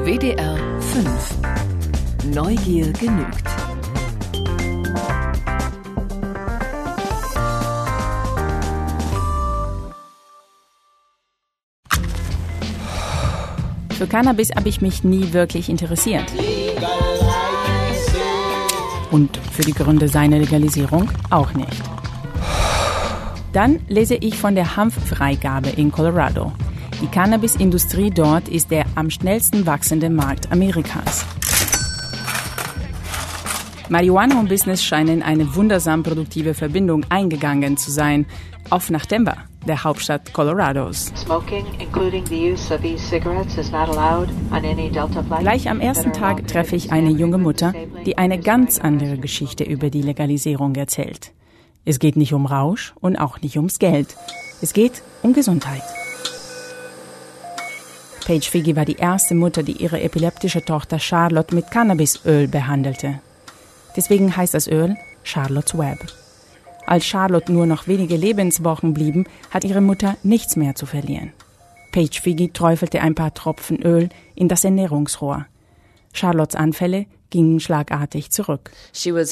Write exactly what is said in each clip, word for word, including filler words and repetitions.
W D R fünf. Neugier genügt. Für Cannabis habe ich mich nie wirklich interessiert. Und für die Gründe seiner Legalisierung auch nicht. Dann lese ich von der Hanffreigabe in Colorado. Die Cannabisindustrie dort ist der am schnellsten wachsende Markt Amerikas. Marihuana und Business scheinen eine wundersam produktive Verbindung eingegangen zu sein. Auf nach Denver, der Hauptstadt Colorados. Gleich am ersten Tag treffe ich eine junge Mutter, die eine ganz andere Geschichte über die Legalisierung erzählt. Es geht nicht um Rausch und auch nicht ums Geld. Es geht um Gesundheit. Paige Figi war die erste Mutter, die ihre epileptische Tochter Charlotte mit Cannabisöl behandelte. Deswegen heißt das Öl Charlotte's Web. Als Charlotte nur noch wenige Lebenswochen blieben, hat ihre Mutter nichts mehr zu verlieren. Paige Figi träufelte ein paar Tropfen Öl in das Ernährungsrohr. Charlottes Anfälle gingen schlagartig zurück. Sie war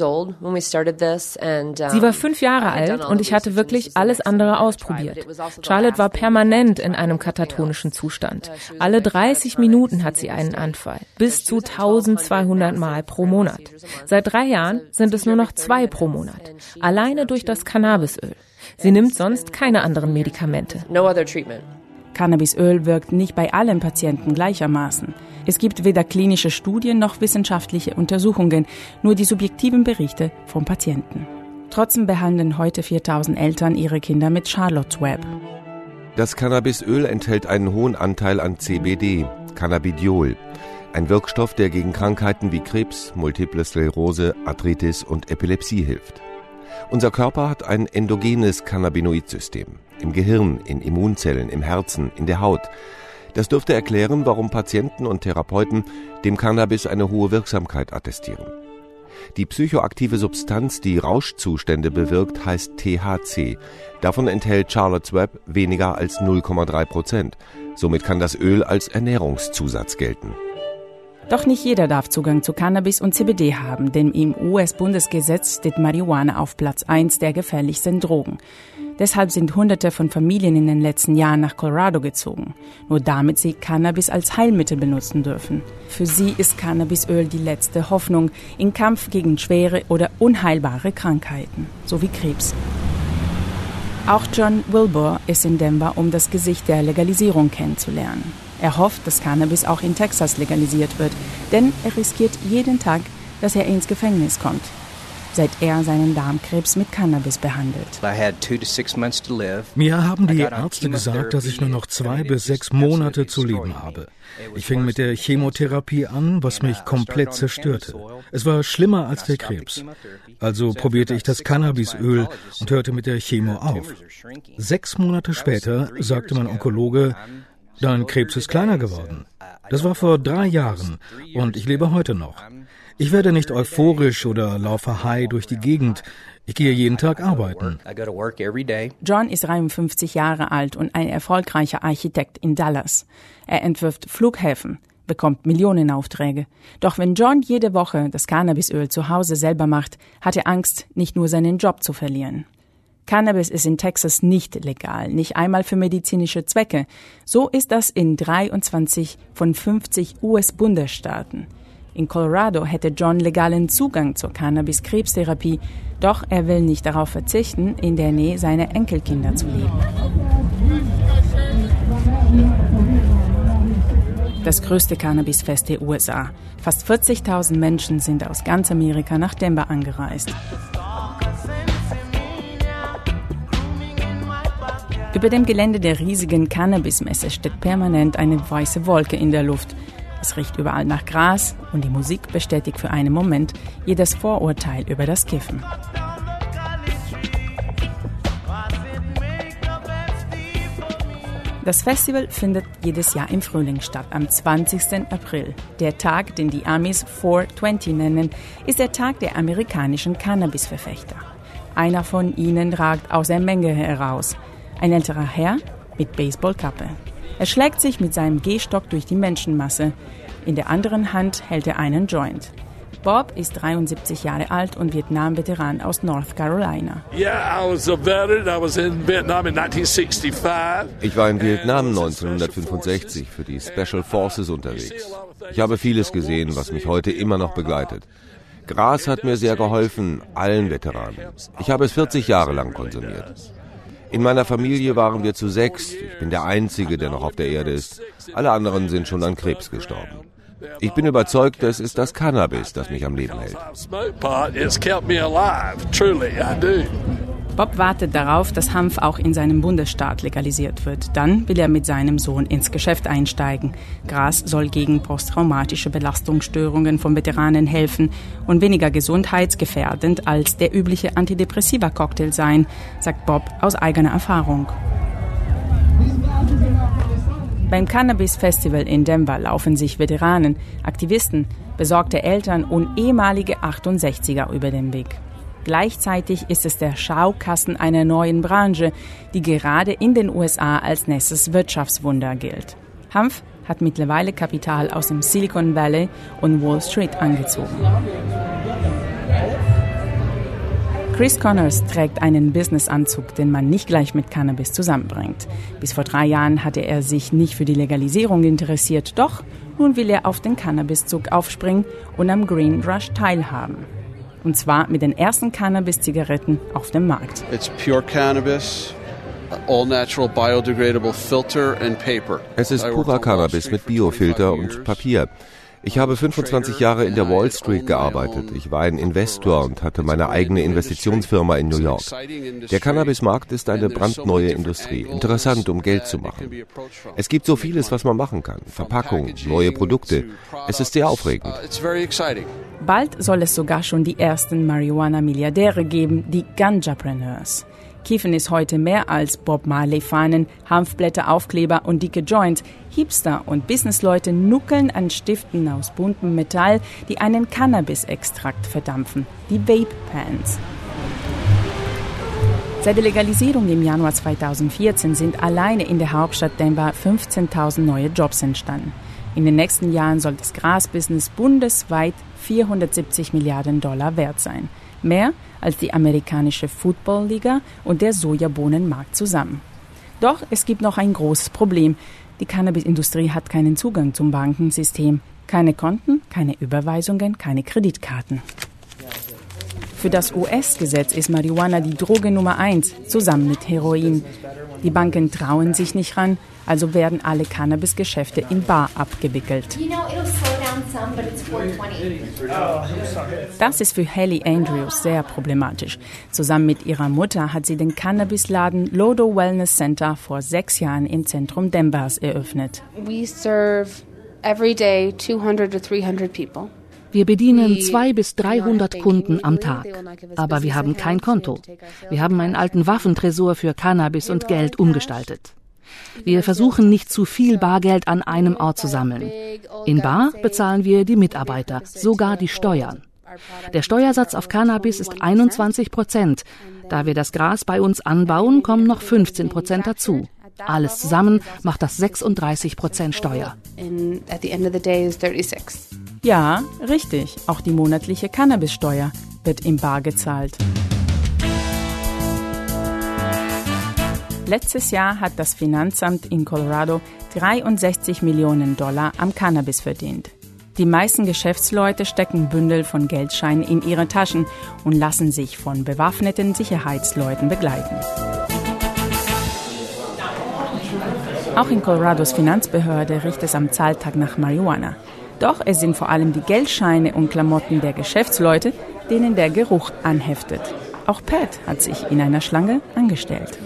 fünf Jahre alt und ich hatte wirklich alles andere ausprobiert. Charlotte war permanent in einem katatonischen Zustand. Alle dreißig Minuten hat sie einen Anfall, bis zu eintausendzweihundert Mal pro Monat. Seit drei Jahren sind es nur noch zwei pro Monat, alleine durch das Cannabisöl. Sie nimmt sonst keine anderen Medikamente. Cannabisöl wirkt nicht bei allen Patienten gleichermaßen. Es gibt weder klinische Studien noch wissenschaftliche Untersuchungen, nur die subjektiven Berichte von Patienten. Trotzdem behandeln heute viertausend Eltern ihre Kinder mit Charlotte's Web. Das Cannabisöl enthält einen hohen Anteil an C B D, Cannabidiol, ein Wirkstoff, der gegen Krankheiten wie Krebs, Multiple Sklerose, Arthritis und Epilepsie hilft. Unser Körper hat ein endogenes Cannabinoid-System. Im Gehirn, in Immunzellen, im Herzen, in der Haut. Das dürfte erklären, warum Patienten und Therapeuten dem Cannabis eine hohe Wirksamkeit attestieren. Die psychoaktive Substanz, die Rauschzustände bewirkt, heißt T H C. Davon enthält Charlotte's Web weniger als null Komma drei Prozent. Somit kann das Öl als Ernährungszusatz gelten. Doch nicht jeder darf Zugang zu Cannabis und C B D haben, denn im U S-Bundesgesetz steht Marihuana auf Platz eins der gefährlichsten Drogen. Deshalb sind Hunderte von Familien in den letzten Jahren nach Colorado gezogen, nur damit sie Cannabis als Heilmittel benutzen dürfen. Für sie ist Cannabisöl die letzte Hoffnung im Kampf gegen schwere oder unheilbare Krankheiten, so wie Krebs. Auch John Wilbur ist in Denver, um das Gesicht der Legalisierung kennenzulernen. Er hofft, dass Cannabis auch in Texas legalisiert wird, denn er riskiert jeden Tag, dass er ins Gefängnis kommt, seit er seinen Darmkrebs mit Cannabis behandelt. Mir haben die Ärzte gesagt, dass ich nur noch zwei bis sechs Monate zu leben habe. Ich fing mit der Chemotherapie an, was mich komplett zerstörte. Es war schlimmer als der Krebs. Also probierte ich das Cannabisöl und hörte mit der Chemo auf. Sechs Monate später sagte mein Onkologe, dein Krebs ist kleiner geworden. Das war vor drei Jahren und ich lebe heute noch. Ich werde nicht euphorisch oder laufe high durch die Gegend. Ich gehe jeden Tag arbeiten. John ist dreiundfünfzig Jahre alt und ein erfolgreicher Architekt in Dallas. Er entwirft Flughäfen, bekommt Millionenaufträge. Doch wenn John jede Woche das Cannabisöl zu Hause selber macht, hat er Angst, nicht nur seinen Job zu verlieren. Cannabis ist in Texas nicht legal, nicht einmal für medizinische Zwecke. So ist das in dreiundzwanzig von fünfzig U S-Bundesstaaten. In Colorado hätte John legalen Zugang zur Cannabis-Krebstherapie, doch er will nicht darauf verzichten, in der Nähe seiner Enkelkinder zu leben. Das größte Cannabisfest der U S A. Fast vierzigtausend Menschen sind aus ganz Amerika nach Denver angereist. Über dem Gelände der riesigen Cannabismesse steht permanent eine weiße Wolke in der Luft. Es riecht überall nach Gras und die Musik bestätigt für einen Moment jedes Vorurteil über das Kiffen. Das Festival findet jedes Jahr im Frühling statt, am zwanzigsten April. Der Tag, den die Amis vier zwanzig nennen, ist der Tag der amerikanischen Cannabisverfechter. Einer von ihnen ragt aus der Menge heraus. Ein älterer Herr mit Baseballkappe. Er schlägt sich mit seinem Gehstock durch die Menschenmasse. In der anderen Hand hält er einen Joint. Bob ist dreiundsiebzig Jahre alt und Vietnam-Veteran aus North Carolina. Ich war in Vietnam neunzehnhundertfünfundsechzig für die Special Forces unterwegs. Ich habe vieles gesehen, was mich heute immer noch begleitet. Gras hat mir sehr geholfen, allen Veteranen. Ich habe es vierzig Jahre lang konsumiert. In meiner Familie waren wir zu sechs. Ich bin der Einzige, der noch auf der Erde ist. Alle anderen sind schon an Krebs gestorben. Ich bin überzeugt, es ist das Cannabis, das mich am Leben hält. Bob wartet darauf, dass Hanf auch in seinem Bundesstaat legalisiert wird. Dann will er mit seinem Sohn ins Geschäft einsteigen. Gras soll gegen posttraumatische Belastungsstörungen von Veteranen helfen und weniger gesundheitsgefährdend als der übliche Antidepressiva-Cocktail sein, sagt Bob aus eigener Erfahrung. Beim Cannabis-Festival in Denver laufen sich Veteranen, Aktivisten, besorgte Eltern und ehemalige achtundsechziger über den Weg. Gleichzeitig ist es der Schaukasten einer neuen Branche, die gerade in den U S A als nächstes Wirtschaftswunder gilt. Hanf hat mittlerweile Kapital aus dem Silicon Valley und Wall Street angezogen. Chris Connors trägt einen Businessanzug, den man nicht gleich mit Cannabis zusammenbringt. Bis vor drei Jahren hatte er sich nicht für die Legalisierung interessiert, doch nun will er auf den Cannabiszug aufspringen und am Green Rush teilhaben. Und zwar mit den ersten Cannabis-Zigaretten auf dem Markt. It's pure cannabis, all natural biodegradable filter and paper. Es ist purer Cannabis mit Biofilter und Papier. Ich habe fünfundzwanzig Jahre in der Wall Street gearbeitet. Ich war ein Investor und hatte meine eigene Investitionsfirma in New York. Der Cannabismarkt ist eine brandneue Industrie. Interessant, um Geld zu machen. Es gibt so vieles, was man machen kann. Verpackung, neue Produkte. Es ist sehr aufregend. Bald soll es sogar schon die ersten Marihuana-Milliardäre geben, die Ganjapreneurs. Kiffen ist heute mehr als Bob Marley-Fahnen, Hanfblätter, Aufkleber und dicke Joints. Hipster und Businessleute nuckeln an Stiften aus buntem Metall, die einen Cannabis-Extrakt verdampfen, die Vape-Pens. Seit der Legalisierung im Januar zweitausendvierzehn sind alleine in der Hauptstadt Denver fünfzehntausend neue Jobs entstanden. In den nächsten Jahren soll das Grasbusiness bundesweit vierhundertsiebzig Milliarden Dollar wert sein. Mehr als die amerikanische Football-Liga und der Sojabohnenmarkt zusammen. Doch es gibt noch ein großes Problem. Die Cannabisindustrie hat keinen Zugang zum Bankensystem. Keine Konten, keine Überweisungen, keine Kreditkarten. Für das U S-Gesetz ist Marihuana die Droge Nummer eins, zusammen mit Heroin. Die Banken trauen sich nicht ran, also werden alle Cannabis-Geschäfte in bar abgewickelt. Das ist für Haley Andrews sehr problematisch. Zusammen mit ihrer Mutter hat sie den Cannabisladen Lodo Wellness Center vor sechs Jahren im Zentrum Denvers eröffnet. We serve every day two hundred to three hundred people. Wir bedienen zweihundert bis dreihundert Kunden am Tag. Aber wir haben kein Konto. Wir haben einen alten Waffentresor für Cannabis und Geld umgestaltet. Wir versuchen nicht zu viel Bargeld an einem Ort zu sammeln. In bar bezahlen wir die Mitarbeiter, sogar die Steuern. Der Steuersatz auf Cannabis ist einundzwanzig Prozent. Da wir das Gras bei uns anbauen, kommen noch fünfzehn Prozent dazu. Alles zusammen macht das sechsunddreißig Prozent Steuer. Ja, richtig. Auch die monatliche Cannabissteuer wird im Bar gezahlt. Letztes Jahr hat das Finanzamt in Colorado dreiundsechzig Millionen Dollar am Cannabis verdient. Die meisten Geschäftsleute stecken Bündel von Geldscheinen in ihre Taschen und lassen sich von bewaffneten Sicherheitsleuten begleiten. Auch in Colorados Finanzbehörde riecht es am Zahltag nach Marihuana. Doch es sind vor allem die Geldscheine und Klamotten der Geschäftsleute, denen der Geruch anheftet. Auch Pat hat sich in einer Schlange angestellt.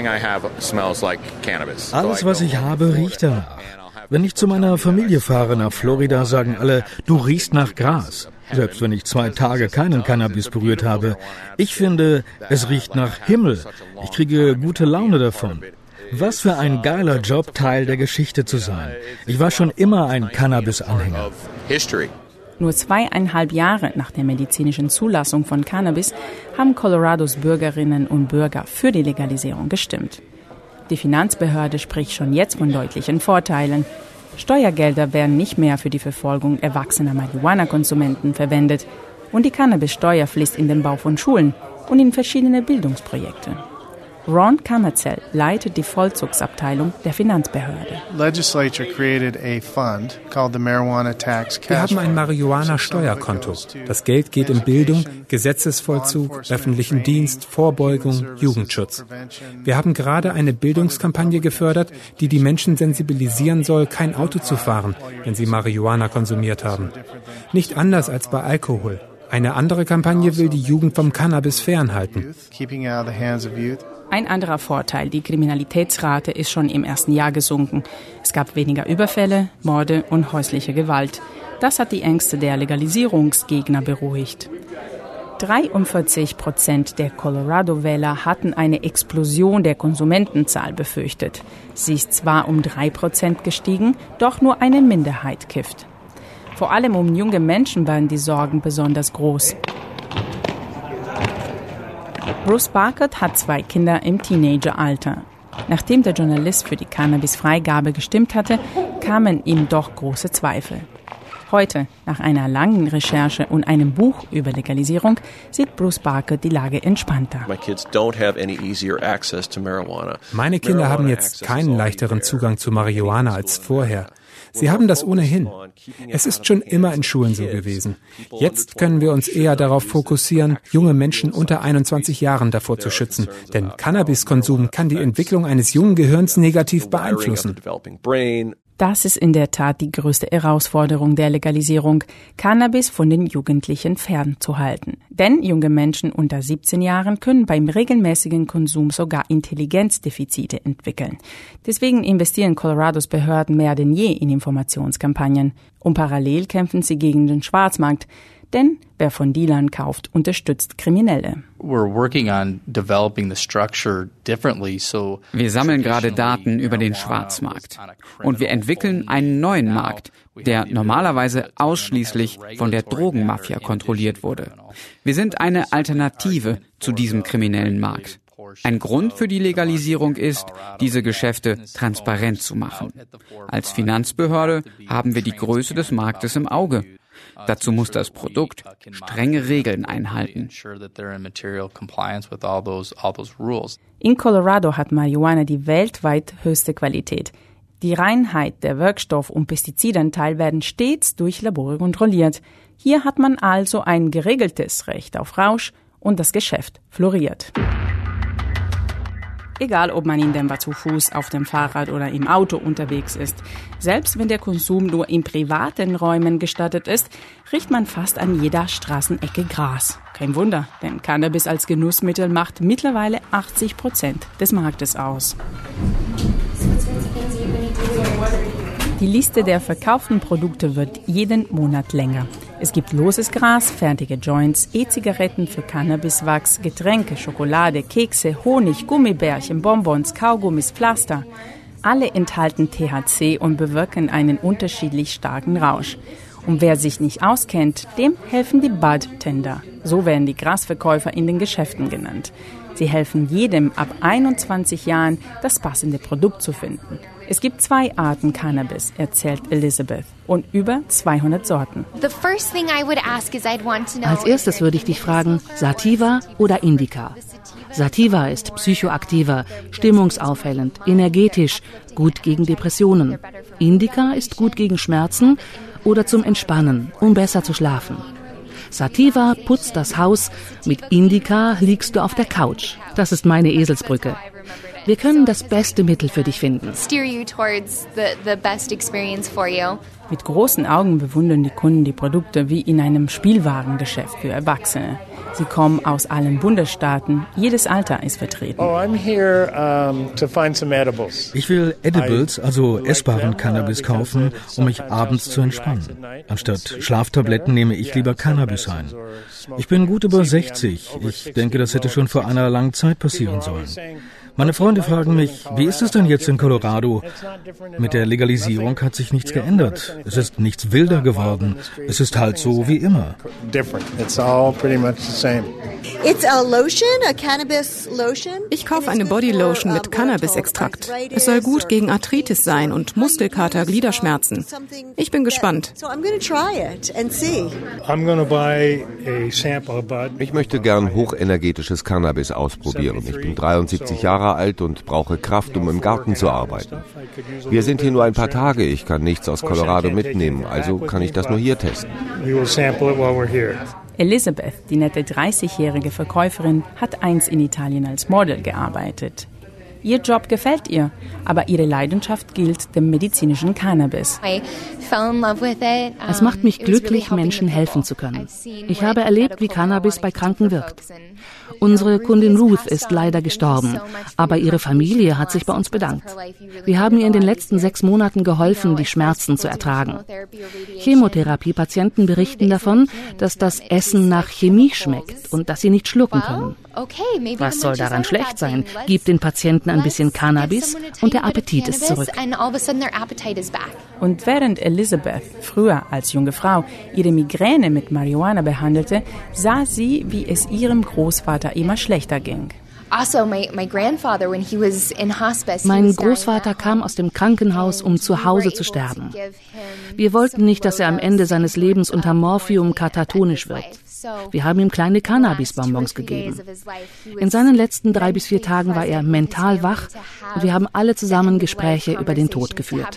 Alles, was ich habe, riecht danach. Wenn ich zu meiner Familie fahre nach Florida, sagen alle, du riechst nach Gras. Selbst wenn ich zwei Tage keinen Cannabis berührt habe. Ich finde, es riecht nach Himmel. Ich kriege gute Laune davon. Was für ein geiler Job, Teil der Geschichte zu sein. Ich war schon immer ein Cannabis-Anhänger. Nur zweieinhalb Jahre nach der medizinischen Zulassung von Cannabis haben Colorados Bürgerinnen und Bürger für die Legalisierung gestimmt. Die Finanzbehörde spricht schon jetzt von deutlichen Vorteilen. Steuergelder werden nicht mehr für die Verfolgung erwachsener Marihuana-Konsumenten verwendet und die Cannabissteuer fließt in den Bau von Schulen und in verschiedene Bildungsprojekte. Ron Kammerzell leitet die Vollzugsabteilung der Finanzbehörde. Wir haben ein Marihuana-Steuerkonto. Das Geld geht in Bildung, Gesetzesvollzug, öffentlichen Dienst, Vorbeugung, Jugendschutz. Wir haben gerade eine Bildungskampagne gefördert, die die Menschen sensibilisieren soll, kein Auto zu fahren, wenn sie Marihuana konsumiert haben. Nicht anders als bei Alkohol. Eine andere Kampagne will die Jugend vom Cannabis fernhalten. Ein anderer Vorteil, die Kriminalitätsrate ist schon im ersten Jahr gesunken. Es gab weniger Überfälle, Morde und häusliche Gewalt. Das hat die Ängste der Legalisierungsgegner beruhigt. dreiundvierzig Prozent der Colorado-Wähler hatten eine Explosion der Konsumentenzahl befürchtet. Sie ist zwar um drei Prozent gestiegen, doch nur eine Minderheit kifft. Vor allem um junge Menschen waren die Sorgen besonders groß. Bruce Barkett hat zwei Kinder im Teenageralter. Nachdem der Journalist für die Cannabis-Freigabe gestimmt hatte, kamen ihm doch große Zweifel. Heute, nach einer langen Recherche und einem Buch über Legalisierung, sieht Bruce Barkett die Lage entspannter. Meine Kinder haben jetzt keinen leichteren Zugang zu Marihuana als vorher. Sie haben das ohnehin. Es ist schon immer in Schulen so gewesen. Jetzt können wir uns eher darauf fokussieren, junge Menschen unter einundzwanzig Jahren davor zu schützen. Denn Cannabiskonsum kann die Entwicklung eines jungen Gehirns negativ beeinflussen. Das ist in der Tat die größte Herausforderung der Legalisierung, Cannabis von den Jugendlichen fernzuhalten. Denn junge Menschen unter siebzehn Jahren können beim regelmäßigen Konsum sogar Intelligenzdefizite entwickeln. Deswegen investieren Colorados Behörden mehr denn je in Informationskampagnen. Und parallel kämpfen sie gegen den Schwarzmarkt. Denn wer von Dealern kauft, unterstützt Kriminelle. Wir sammeln gerade Daten über den Schwarzmarkt. Und wir entwickeln einen neuen Markt, der normalerweise ausschließlich von der Drogenmafia kontrolliert wurde. Wir sind eine Alternative zu diesem kriminellen Markt. Ein Grund für die Legalisierung ist, diese Geschäfte transparent zu machen. Als Finanzbehörde haben wir die Größe des Marktes im Auge. Dazu muss das Produkt strenge Regeln einhalten. In Colorado hat Marihuana die weltweit höchste Qualität. Die Reinheit der Wirkstoff- und Pestizidanteil werden stets durch Labore kontrolliert. Hier hat man also ein geregeltes Recht auf Rausch und das Geschäft floriert. Egal, ob man in Denver zu Fuß, auf dem Fahrrad oder im Auto unterwegs ist. Selbst wenn der Konsum nur in privaten Räumen gestattet ist, riecht man fast an jeder Straßenecke Gras. Kein Wunder, denn Cannabis als Genussmittel macht mittlerweile achtzig Prozent des Marktes aus. Die Liste der verkauften Produkte wird jeden Monat länger. Es gibt loses Gras, fertige Joints, E-Zigaretten für Cannabiswachs, Getränke, Schokolade, Kekse, Honig, Gummibärchen, Bonbons, Kaugummis, Pflaster. Alle enthalten T H C und bewirken einen unterschiedlich starken Rausch. Und wer sich nicht auskennt, dem helfen die Bud-Tender. So werden die Grasverkäufer in den Geschäften genannt. Sie helfen jedem ab einundzwanzig Jahren, das passende Produkt zu finden. Es gibt zwei Arten Cannabis, erzählt Elizabeth, und über zweihundert Sorten. Als erstes würde ich dich fragen, Sativa oder Indica? Sativa ist psychoaktiver, stimmungsaufhellend, energetisch, gut gegen Depressionen. Indica ist gut gegen Schmerzen oder zum Entspannen, um besser zu schlafen. Sativa putzt das Haus, mit Indica liegst du auf der Couch. Das ist meine Eselsbrücke. Wir können das beste Mittel für dich finden. Mit großen Augen bewundern die Kunden die Produkte wie in einem Spielwarengeschäft für Erwachsene. Sie kommen aus allen Bundesstaaten. Jedes Alter ist vertreten. Ich will Edibles, also essbaren Cannabis kaufen, um mich abends zu entspannen. Anstatt Schlaftabletten nehme ich lieber Cannabis ein. Ich bin gut über sechzig. Ich denke, das hätte schon vor einer langen Zeit passieren sollen. Meine Freunde fragen mich, wie ist es denn jetzt in Colorado? Mit der Legalisierung hat sich nichts geändert. Es ist nichts wilder geworden. Es ist halt so wie immer. Ich kaufe eine Bodylotion mit Cannabis-Extrakt. Es soll gut gegen Arthritis sein und Muskelkater, Gliederschmerzen. Ich bin gespannt. Ich möchte gern hochenergetisches Cannabis ausprobieren. Ich bin dreiundsiebzig Jahre alt und brauche Kraft, um im Garten zu arbeiten. Wir sind hier nur ein paar Tage. Ich kann nichts aus Colorado mitnehmen, also kann ich das nur hier testen. Elizabeth, die nette dreißigjährige Verkäuferin, hat einst in Italien als Model gearbeitet. Ihr Job gefällt ihr, aber ihre Leidenschaft gilt dem medizinischen Cannabis. Es macht mich glücklich, Menschen helfen zu können. Ich habe erlebt, wie Cannabis bei Kranken wirkt. Unsere Kundin Ruth ist leider gestorben, aber ihre Familie hat sich bei uns bedankt. Wir haben ihr in den letzten sechs Monaten geholfen, die Schmerzen zu ertragen. Chemotherapiepatienten berichten davon, dass das Essen nach Chemie schmeckt und dass sie nicht schlucken können. Was soll daran schlecht sein? Gib den Patienten ein bisschen Cannabis und der Appetit ist zurück. Und während Elizabeth früher als junge Frau ihre Migräne mit Marihuana behandelte, sah sie, wie es ihrem Großvater immer schlechter ging. Mein Großvater kam aus dem Krankenhaus, um zu Hause zu sterben. Wir wollten nicht, dass er am Ende seines Lebens unter Morphium katatonisch wird. Wir haben ihm kleine Cannabis-Bonbons gegeben. In seinen letzten drei bis vier Tagen war er mental wach und wir haben alle zusammen Gespräche über den Tod geführt.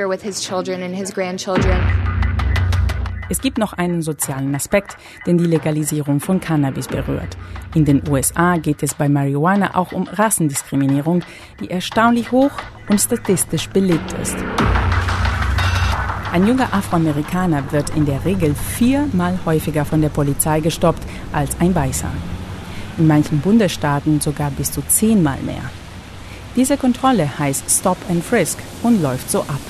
Es gibt noch einen sozialen Aspekt, den die Legalisierung von Cannabis berührt. In den U S A geht es bei Marihuana auch um Rassendiskriminierung, die erstaunlich hoch und statistisch belegt ist. Ein junger Afroamerikaner wird in der Regel viermal häufiger von der Polizei gestoppt als ein Weißer. In manchen Bundesstaaten sogar bis zu zehnmal mehr. Diese Kontrolle heißt Stop and Frisk und läuft so ab.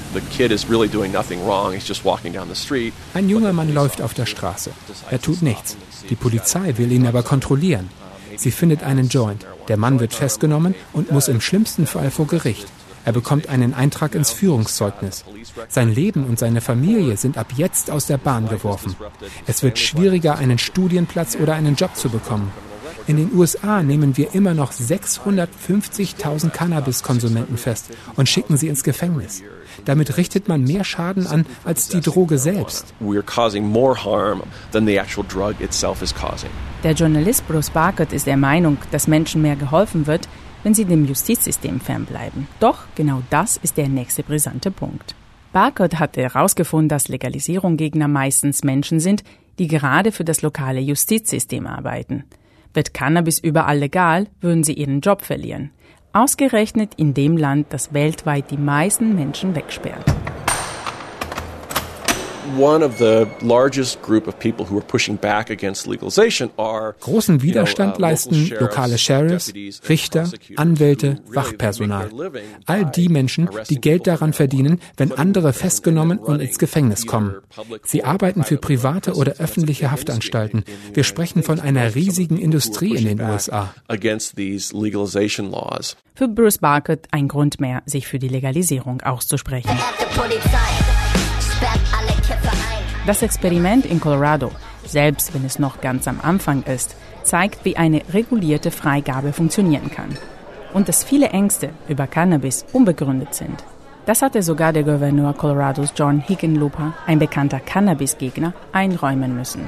Ein junger Mann läuft auf der Straße. Er tut nichts. Die Polizei will ihn aber kontrollieren. Sie findet einen Joint. Der Mann wird festgenommen und muss im schlimmsten Fall vor Gericht. Er bekommt einen Eintrag ins Führungszeugnis. Sein Leben und seine Familie sind ab jetzt aus der Bahn geworfen. Es wird schwieriger, einen Studienplatz oder einen Job zu bekommen. In den U S A nehmen wir immer noch sechshundertfünfzigtausend Cannabiskonsumenten fest und schicken sie ins Gefängnis. Damit richtet man mehr Schaden an als die Droge selbst. Der Journalist Bruce Barkott ist der Meinung, dass Menschen mehr geholfen wird, wenn sie dem Justizsystem fernbleiben. Doch genau das ist der nächste brisante Punkt. Barkott hatte herausgefunden, dass Legalisierung-Gegner meistens Menschen sind, die gerade für das lokale Justizsystem arbeiten. Wird Cannabis überall legal, würden sie ihren Job verlieren. Ausgerechnet in dem Land, das weltweit die meisten Menschen wegsperrt. Großen Widerstand leisten lokale Sheriffs, Richter, Anwälte, Wachpersonal. All die Menschen, die Geld daran verdienen, wenn andere festgenommen und ins Gefängnis kommen. Sie arbeiten für private oder öffentliche Haftanstalten. Wir sprechen von einer riesigen Industrie in den U S A. Für Bruce Barkott ein Grund mehr, sich für die Legalisierung auszusprechen. Das Experiment in Colorado, selbst wenn es noch ganz am Anfang ist, zeigt, wie eine regulierte Freigabe funktionieren kann. Und dass viele Ängste über Cannabis unbegründet sind. Das hatte sogar der Gouverneur Colorados John Hickenlooper, ein bekannter Cannabis-Gegner, einräumen müssen.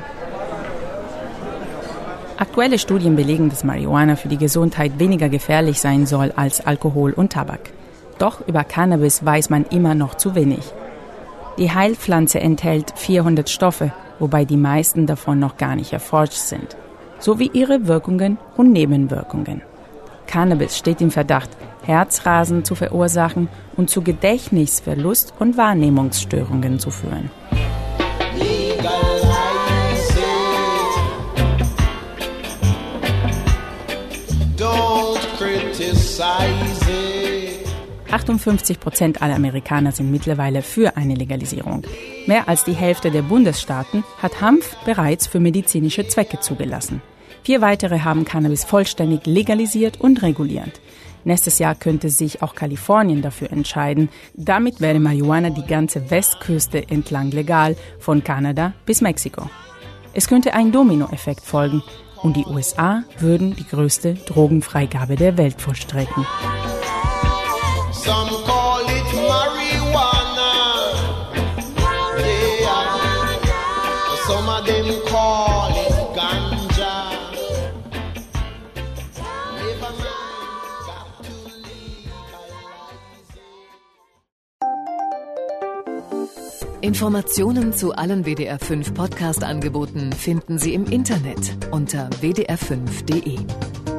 Aktuelle Studien belegen, dass Marihuana für die Gesundheit weniger gefährlich sein soll als Alkohol und Tabak. Doch über Cannabis weiß man immer noch zu wenig. Die Heilpflanze enthält vierhundert Stoffe, wobei die meisten davon noch gar nicht erforscht sind, sowie ihre Wirkungen und Nebenwirkungen. Cannabis steht im Verdacht, Herzrasen zu verursachen und zu Gedächtnisverlust und Wahrnehmungsstörungen zu führen. achtundfünfzig Prozent aller Amerikaner sind mittlerweile für eine Legalisierung. Mehr als die Hälfte der Bundesstaaten hat Hanf bereits für medizinische Zwecke zugelassen. Vier weitere haben Cannabis vollständig legalisiert und reguliert. Nächstes Jahr könnte sich auch Kalifornien dafür entscheiden. Damit wäre Marihuana die ganze Westküste entlang legal, von Kanada bis Mexiko. Es könnte ein Dominoeffekt folgen und die U S A würden die größte Drogenfreigabe der Welt vollstrecken. Some call it marijuana, yeah. Some of them call it ganja. Never mind, got to legalize it. Informationen zu allen W D R fünf Podcast-Angeboten finden Sie im Internet unter w d r fünf punkt d e.